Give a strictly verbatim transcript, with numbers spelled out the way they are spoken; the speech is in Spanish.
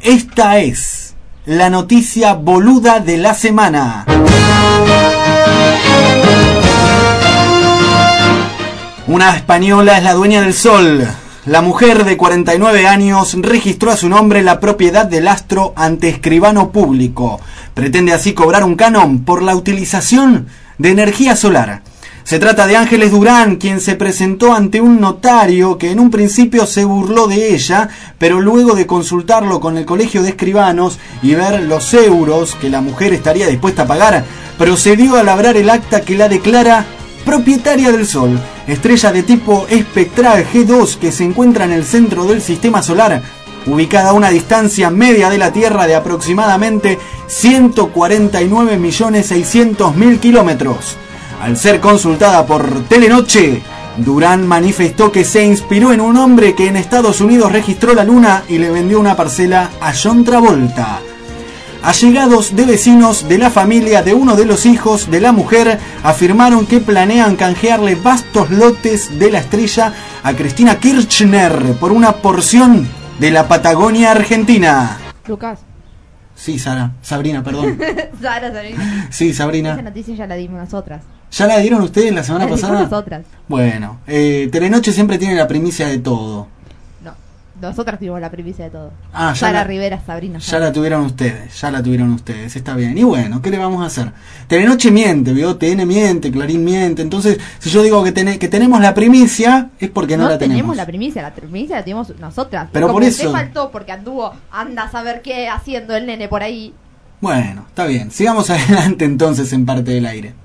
Esta es la noticia boluda de la semana. Una española es la dueña del sol. La mujer de cuarenta y nueve años registró a su nombre la propiedad del astro ante escribano público. Pretende así cobrar un canon por la utilización de energía solar. Se trata de Ángeles Durán, quien se presentó ante un notario que en un principio se burló de ella, pero luego de consultarlo con el colegio de escribanos y ver los euros que la mujer estaría dispuesta a pagar, procedió a labrar el acta que la declara propietaria del Sol, estrella de tipo espectral G dos que se encuentra en el centro del sistema solar, ubicada a una distancia media de la Tierra de aproximadamente ciento cuarenta y nueve millones seiscientos mil kilómetros. Al ser consultada por Telenoche, Durán manifestó que se inspiró en un hombre que en Estados Unidos registró la luna y le vendió una parcela a John Travolta. Allegados de vecinos de la familia de uno de los hijos de la mujer afirmaron que planean canjearle vastos lotes de la estrella a Cristina Kirchner por una porción de la Patagonia Argentina. Lucas. Sí, Sara. Sabrina, perdón. Sara, Sabrina. Sí, Sabrina. Esa noticia ya la dimos nosotras. ¿Ya la dieron ustedes la semana la pasada? dimos nosotras. Bueno, eh, Telenoche siempre tiene la primicia de todo. No, nosotras tuvimos la primicia de todo. Ah, ya Sara la, Rivera, Sabrina. Ya la tuvieron ustedes, ya la tuvieron ustedes, está bien. Y bueno, ¿qué le vamos a hacer? Telenoche miente, ¿vio? T N miente, Clarín miente. Entonces, si yo digo que, ten, que tenemos la primicia, es porque no, no la tenemos. tenemos la primicia, la primicia la tenemos nosotras. Pero como por eso... te faltó porque anduvo, anda a saber qué haciendo el nene por ahí. Bueno, está bien. Sigamos adelante entonces en Parte del Aire.